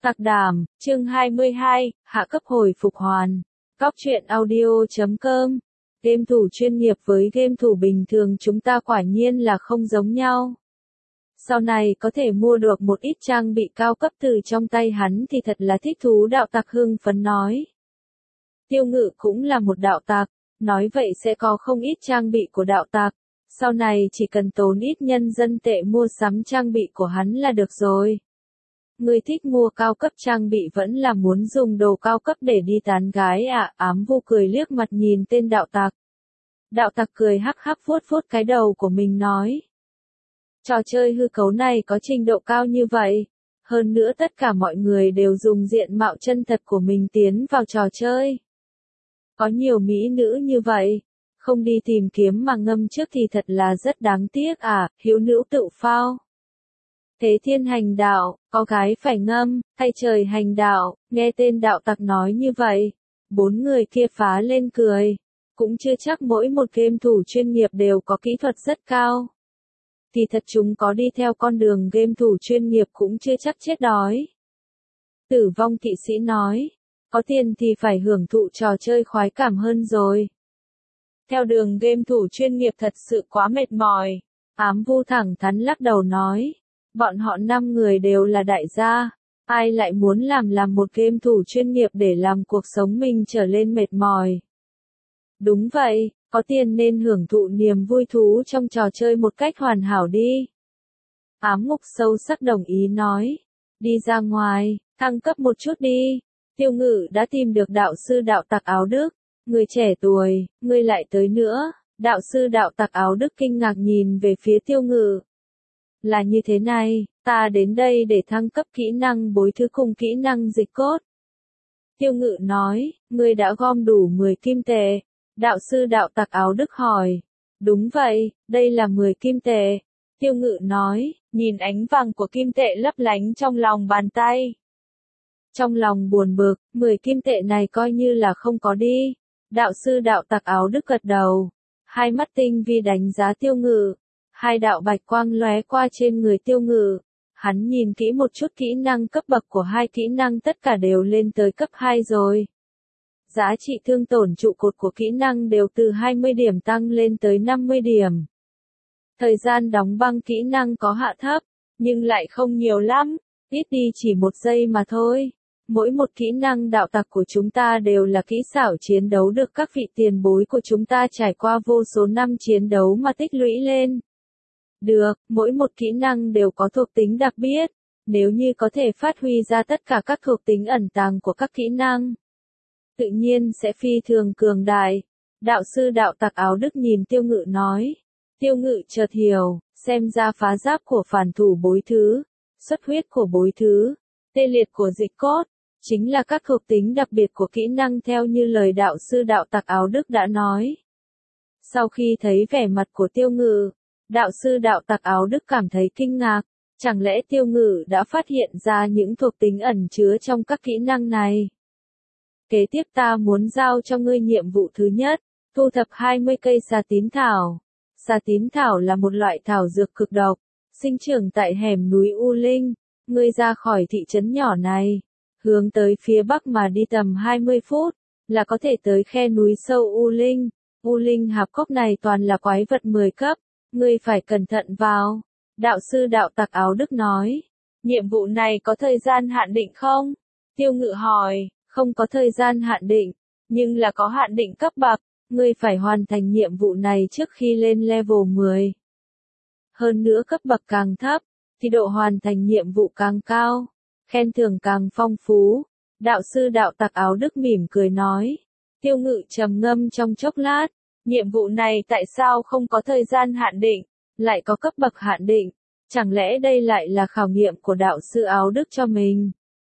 Tạc Đàm, chương 22, hạ cấp hồi phục hoàn. Góc truyện audio.com. Game thủ chuyên nghiệp với game thủ bình thường chúng ta quả nhiên là không giống nhau. Sau này có thể mua được một ít trang bị cao cấp từ trong tay hắn thì thật là thích thú, đạo tặc hưng phấn nói. Tiêu Ngự cũng là một đạo tặc, nói vậy sẽ có không ít trang bị của đạo tặc. Sau này chỉ cần tốn ít nhân dân tệ mua sắm trang bị của hắn là được rồi. Người thích mua cao cấp trang bị vẫn là muốn dùng đồ cao cấp để đi tán gái à? Ám Vu cười liếc mặt nhìn tên đạo tặc. Đạo tặc cười hắc hắc vuốt vuốt cái đầu của mình nói. Trò chơi hư cấu này có trình độ cao như vậy. Hơn nữa tất cả mọi người đều dùng diện mạo chân thật của mình tiến vào trò chơi. Có nhiều mỹ nữ như vậy. Không đi tìm kiếm mà ngâm trước thì thật là rất đáng tiếc à, hiếu nữ tự phao. Thế thiên hành đạo, có gái phải ngâm, hay trời hành đạo, nghe tên đạo tặc nói như vậy. Bốn người kia phá lên cười. Cũng chưa chắc mỗi một game thủ chuyên nghiệp đều có kỹ thuật rất cao. Thì thật chúng có đi theo con đường game thủ chuyên nghiệp cũng chưa chắc chết đói. Tử vong kỵ sĩ nói, có tiền thì phải hưởng thụ trò chơi khoái cảm hơn rồi. Theo đường game thủ chuyên nghiệp thật sự quá mệt mỏi. Ám Vu thẳng thắn lắc đầu nói. Bọn họ 5 người đều là đại gia. Ai lại muốn làm một game thủ chuyên nghiệp để làm cuộc sống mình trở lên mệt mỏi. Đúng vậy, có tiền nên hưởng thụ niềm vui thú trong trò chơi một cách hoàn hảo đi. Ám Ngục sâu sắc đồng ý nói. Đi ra ngoài, thăng cấp một chút đi. Tiêu Ngự đã tìm được đạo sư đạo tặc áo Đức. Người trẻ tuổi, ngươi lại tới nữa. Đạo sư đạo tặc áo Đức kinh ngạc nhìn về phía Tiêu Ngự. Là như thế này, ta đến đây để thăng cấp kỹ năng bối thứ cùng kỹ năng dịch cốt. Tiêu Ngự nói, ngươi đã gom đủ 10 kim tệ. Đạo sư đạo tặc áo Đức hỏi. Đúng vậy, đây là 10 kim tệ. Tiêu Ngự nói, nhìn ánh vàng của kim tệ lấp lánh trong lòng bàn tay. Trong lòng buồn bực, 10 kim tệ này coi như là không có đi. Đạo sư đạo tặc áo Đức gật đầu. Hai mắt tinh vi đánh giá Tiêu Ngự. Hai đạo bạch quang lóe qua trên người Tiêu Ngự. Hắn nhìn kỹ một chút kỹ năng cấp bậc của hai kỹ năng tất cả đều lên tới cấp 2 rồi. Giá trị thương tổn trụ cột của kỹ năng đều từ 20 điểm tăng lên tới 50 điểm. Thời gian đóng băng kỹ năng có hạ thấp, nhưng lại không nhiều lắm, ít đi chỉ 1 giây mà thôi. Mỗi một kỹ năng đạo tặc của chúng ta đều là kỹ xảo chiến đấu được các vị tiền bối của chúng ta trải qua vô số năm chiến đấu mà tích lũy lên. Được, mỗi một kỹ năng đều có thuộc tính đặc biệt, nếu như có thể phát huy ra tất cả các thuộc tính ẩn tàng của các kỹ năng, tự nhiên sẽ phi thường cường đại. Đạo sư đạo tặc áo Đức nhìn Tiêu Ngự nói. Tiêu Ngự chợt hiểu, xem ra phá giáp của phản thủ bối thứ, xuất huyết của bối thứ, tê liệt của dịch cốt, chính là các thuộc tính đặc biệt của kỹ năng theo như lời đạo sư đạo tặc áo Đức đã nói. Sau khi thấy vẻ mặt của Tiêu Ngự, đạo sư đạo tặc áo Đức cảm thấy kinh ngạc, chẳng lẽ Tiêu Ngự đã phát hiện ra những thuộc tính ẩn chứa trong các kỹ năng này. Kế tiếp ta muốn giao cho ngươi nhiệm vụ thứ nhất, thu thập 20 cây xà tím thảo. Xà tím thảo là một loại thảo dược cực độc, sinh trưởng tại hẻm núi U Linh. Ngươi ra khỏi thị trấn nhỏ này, hướng tới phía bắc mà đi tầm 20 phút, là có thể tới khe núi sâu U Linh. U Linh hạp cốc này toàn là quái vật 10 cấp, ngươi phải cẩn thận vào. Đạo sư đạo tặc áo Đức nói, nhiệm vụ này có thời gian hạn định không? Tiêu Ngự hỏi, không có thời gian hạn định, nhưng là có hạn định cấp bậc, ngươi phải hoàn thành nhiệm vụ này trước khi lên level 10. Hơn nữa cấp bậc càng thấp, thì độ hoàn thành nhiệm vụ càng cao, khen thưởng càng phong phú. Đạo sư đạo tặc áo Đức mỉm cười nói. Tiêu Ngự trầm ngâm trong chốc lát, nhiệm vụ này tại sao không có thời gian hạn định, lại có cấp bậc hạn định, chẳng lẽ đây lại là khảo nghiệm của đạo sư áo Đức cho mình?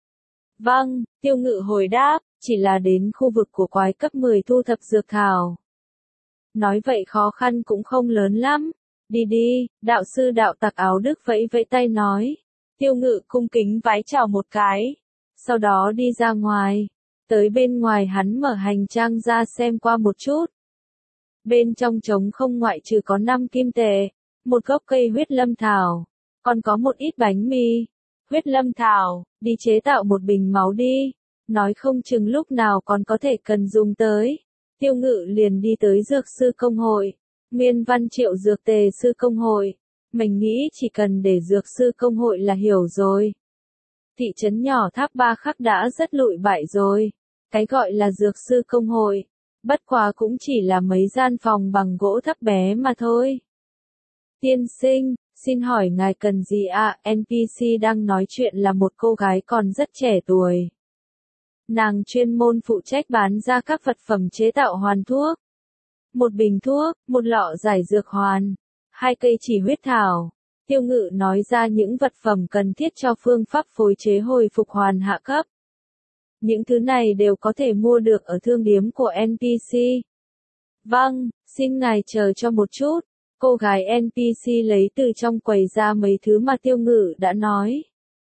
Vâng, Tiêu Ngự hồi đáp, chỉ là đến khu vực của quái cấp 10 thu thập dược thảo. Nói vậy khó khăn cũng không lớn lắm. Đi đi, đạo sư đạo tặc áo Đức vẫy vẫy tay nói. Tiêu Ngự cung kính vái chào một cái. Sau đó đi ra ngoài. Tới bên ngoài hắn mở hành trang ra xem qua một chút. Bên trong trống không ngoại trừ có 5 kim tệ, một gốc cây huyết lâm thảo, còn có một ít bánh mì. Huyết lâm thảo, đi chế tạo một bình máu đi. Nói không chừng lúc nào còn có thể cần dùng tới. Tiêu Ngự liền đi tới dược sư công hội. Nguyên văn triệu dược tề sư công hội. Mình nghĩ chỉ cần để dược sư công hội là hiểu rồi. Thị trấn nhỏ Tháp Ba Khắc đã rất lụi bại rồi. Cái gọi là dược sư công hội. Bất quá cũng chỉ là mấy gian phòng bằng gỗ thấp bé mà thôi. Tiên sinh, xin hỏi ngài cần gì ạ? NPC đang nói chuyện là một cô gái còn rất trẻ tuổi. Nàng chuyên môn phụ trách bán ra các vật phẩm chế tạo hoàn thuốc. Một bình thuốc, một lọ giải dược hoàn, 2 cây chỉ huyết thảo. Tiêu Ngự nói ra những vật phẩm cần thiết cho phương pháp phối chế hồi phục hoàn hạ cấp. Những thứ này đều có thể mua được ở thương điếm của NPC. Vâng, xin ngài chờ cho một chút. Cô gái NPC lấy từ trong quầy ra mấy thứ mà Tiêu Ngự đã nói.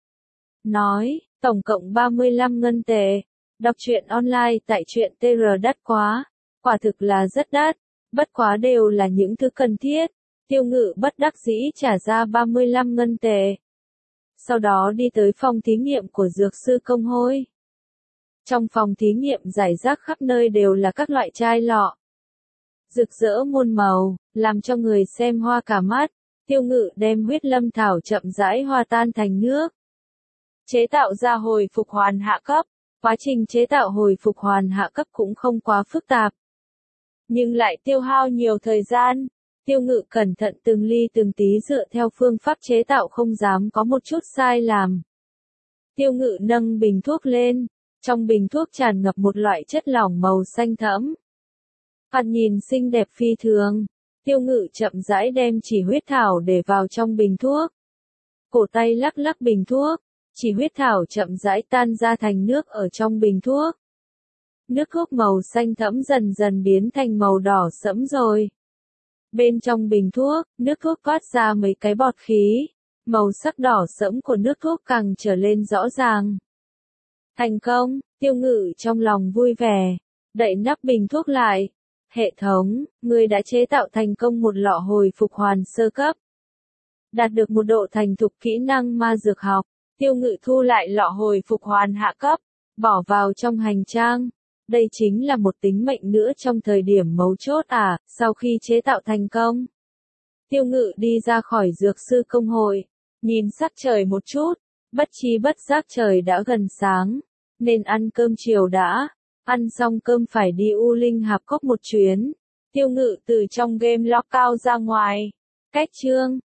Tổng cộng 35 ngân tệ. Đọc truyện online tại truyện TR đắt quá. Quả thực là rất đắt. Bất quá đều là những thứ cần thiết. Tiêu Ngự bất đắc dĩ trả ra 35 ngân tệ. Sau đó đi tới phòng thí nghiệm của dược sư công hội. Trong phòng thí nghiệm rải rác khắp nơi đều là các loại chai lọ. Rực rỡ muôn màu, làm cho người xem hoa cả mắt. Tiêu Ngự đem huyết lâm thảo chậm rãi hòa tan thành nước. Chế tạo ra hồi phục hoàn hạ cấp. Quá trình chế tạo hồi phục hoàn hạ cấp cũng không quá phức tạp. Nhưng lại tiêu hao nhiều thời gian. Tiêu Ngự cẩn thận từng ly từng tí dựa theo phương pháp chế tạo không dám có một chút sai làm. Tiêu Ngự nâng bình thuốc lên. Trong bình thuốc tràn ngập một loại chất lỏng màu xanh thẫm. Thoạt nhìn xinh đẹp phi thường. Tiêu Ngự chậm rãi đem chỉ huyết thảo để vào trong bình thuốc. Cổ tay lắc lắc bình thuốc. Chỉ huyết thảo chậm rãi tan ra thành nước ở trong bình thuốc. Nước thuốc màu xanh thẫm dần dần biến thành màu đỏ sẫm rồi. Bên trong bình thuốc, nước thuốc toát ra mấy cái bọt khí. Màu sắc đỏ sẫm của nước thuốc càng trở lên rõ ràng. Thành công, Tiêu Ngự trong lòng vui vẻ. Đậy nắp bình thuốc lại. Hệ thống, người đã chế tạo thành công một lọ hồi phục hoàn sơ cấp. Đạt được một độ thành thục kỹ năng ma dược học. Tiêu Ngự thu lại lọ hồi phục hoàn hạ cấp, bỏ vào trong hành trang. Đây chính là một tính mệnh nữa trong thời điểm mấu chốt à, sau khi chế tạo thành công. Tiêu Ngự đi ra khỏi dược sư công hội, nhìn sắc trời một chút, bất chi bất giác trời đã gần sáng, nên ăn cơm chiều đã. Ăn xong cơm phải đi U Linh Hạp Cốc một chuyến. Tiêu Ngự từ trong game log cao ra ngoài. Cách chương